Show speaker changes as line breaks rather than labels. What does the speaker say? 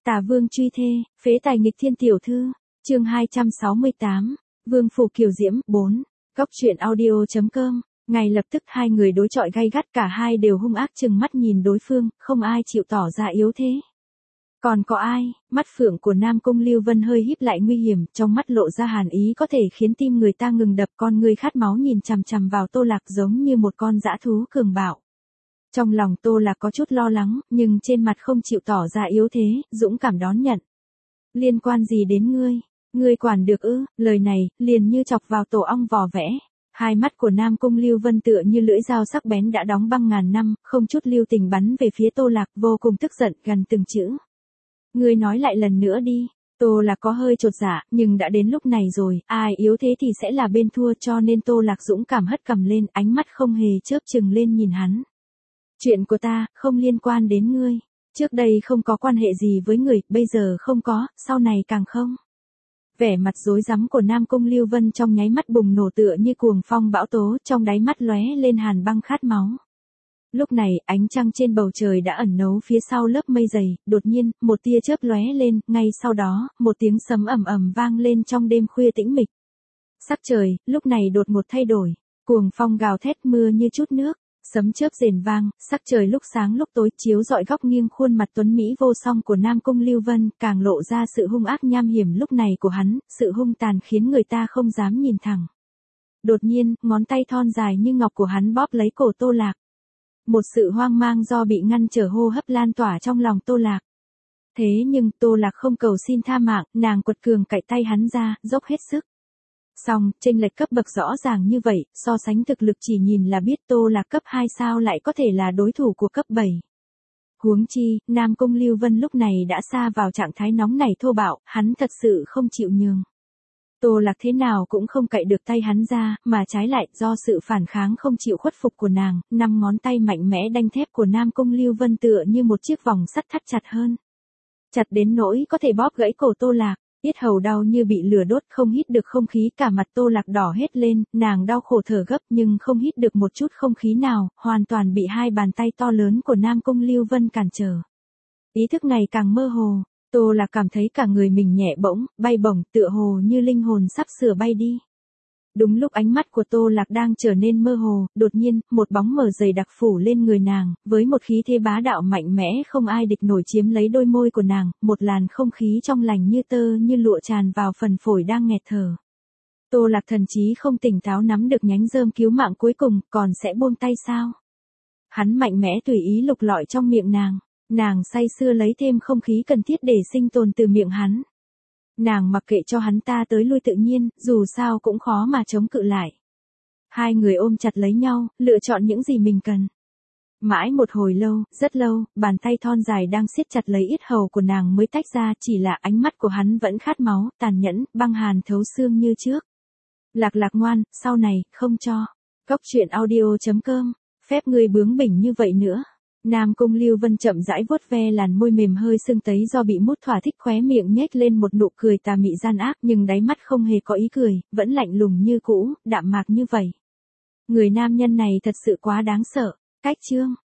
Tả Vương truy thê, phế tài nghịch thiên tiểu thư, chương 268, Vương phủ kiều diễm, 4, góc truyện audio.com. Ngay lập tức hai người đối chọi gay gắt, cả hai đều hung ác trừng mắt nhìn đối phương, không ai chịu tỏ ra yếu thế. Còn có ai? Mắt phượng của Nam Cung Lưu Vân hơi híp lại nguy hiểm, trong mắt lộ ra hàn ý có thể khiến tim người ta ngừng đập, con người khát máu nhìn chằm chằm vào Tô Lạc giống như một con dã thú cường bạo. Trong lòng Tô Lạc có chút lo lắng, nhưng trên mặt không chịu tỏ ra yếu thế, dũng cảm đón nhận. Liên quan gì đến ngươi? Ngươi quản được ư? Lời này, liền như chọc vào tổ ong vò vẽ. Hai mắt của Nam Cung Lưu Vân tựa như lưỡi dao sắc bén đã đóng băng ngàn năm, không chút lưu tình bắn về phía Tô Lạc, vô cùng tức giận, gần từng chữ. Ngươi nói lại lần nữa đi. Tô Lạc có hơi chột dạ, nhưng đã đến lúc này rồi, ai yếu thế thì sẽ là bên thua, cho nên Tô Lạc dũng cảm hất cằm lên, ánh mắt không hề chớp chừng lên nhìn hắn. Chuyện của ta, không liên quan đến ngươi. Trước đây không có quan hệ gì với người, bây giờ không có, sau này càng không. Vẻ mặt rối rắm của Nam Cung Lưu Vân trong nháy mắt bùng nổ tựa như cuồng phong bão tố, trong đáy mắt lóe lên hàn băng khát máu. Lúc này, ánh trăng trên bầu trời đã ẩn náu phía sau lớp mây dày, đột nhiên, một tia chớp lóe lên, ngay sau đó, một tiếng sấm ầm ầm vang lên trong đêm khuya tĩnh mịch. Sắc trời, lúc này đột ngột thay đổi, cuồng phong gào thét, mưa như chút nước. Sấm chớp rền vang, sắc trời lúc sáng lúc tối chiếu rọi góc nghiêng khuôn mặt tuấn mỹ vô song của Nam Cung Lưu Vân, càng lộ ra sự hung ác nham hiểm lúc này của hắn, sự hung tàn khiến người ta không dám nhìn thẳng. Đột nhiên, ngón tay thon dài như ngọc của hắn bóp lấy cổ Tô Lạc. Một sự hoang mang do bị ngăn trở hô hấp lan tỏa trong lòng Tô Lạc. Thế nhưng Tô Lạc không cầu xin tha mạng, nàng quật cường cạy tay hắn ra, dốc hết sức. Song, chênh lệch cấp bậc rõ ràng như vậy, so sánh thực lực chỉ nhìn là biết Tô Lạc cấp 2 sao lại có thể là đối thủ của cấp 7. Huống chi, Nam Cung Lưu Vân lúc này đã sa vào trạng thái nóng nảy thô bạo, hắn thật sự không chịu nhường. Tô Lạc thế nào cũng không cạy được tay hắn ra, mà trái lại do sự phản kháng không chịu khuất phục của nàng, 5 ngón tay mạnh mẽ đanh thép của Nam Cung Lưu Vân tựa như một chiếc vòng sắt thắt chặt hơn. Chặt đến nỗi có thể bóp gãy cổ Tô Lạc. Yết hầu đau như bị lửa đốt, không hít được không khí, cả mặt Tô Lạc đỏ hết lên, nàng đau khổ thở gấp nhưng không hít được một chút không khí nào, hoàn toàn bị hai bàn tay to lớn của Nam Cung Lưu Vân cản trở. Ý thức ngày càng mơ hồ, Tô Lạc cảm thấy cả người mình nhẹ bỗng, bay bổng, tựa hồ như linh hồn sắp sửa bay đi. Đúng lúc ánh mắt của Tô Lạc đang trở nên mơ hồ, đột nhiên, một bóng mờ dày đặc phủ lên người nàng, với một khí thế bá đạo mạnh mẽ không ai địch nổi chiếm lấy đôi môi của nàng, một làn không khí trong lành như tơ như lụa tràn vào phần phổi đang nghẹt thở. Tô Lạc thần trí không tỉnh táo nắm được nhánh rơm cứu mạng cuối cùng, còn sẽ buông tay sao? Hắn mạnh mẽ tùy ý lục lọi trong miệng nàng say sưa lấy thêm không khí cần thiết để sinh tồn từ miệng hắn. Nàng mặc kệ cho hắn ta tới lui tự nhiên, dù sao cũng khó mà chống cự lại. Hai người ôm chặt lấy nhau, lựa chọn những gì mình cần. Mãi một hồi lâu, rất lâu, bàn tay thon dài đang siết chặt lấy yết hầu của nàng mới tách ra, chỉ là ánh mắt của hắn vẫn khát máu, tàn nhẫn, băng hàn thấu xương như trước. Lạc Lạc ngoan, sau này, không cho. Góc truyện audio.com, phép ngươi bướng bỉnh như vậy nữa. Nam Cung Lưu Vân chậm rãi vuốt ve làn môi mềm hơi sưng tấy do bị mút thỏa thích, khóe miệng nhếch lên một nụ cười tà mị gian ác, nhưng đáy mắt không hề có ý cười, vẫn lạnh lùng như cũ, đạm mạc như vậy. Người nam nhân này thật sự quá đáng sợ. Cách chương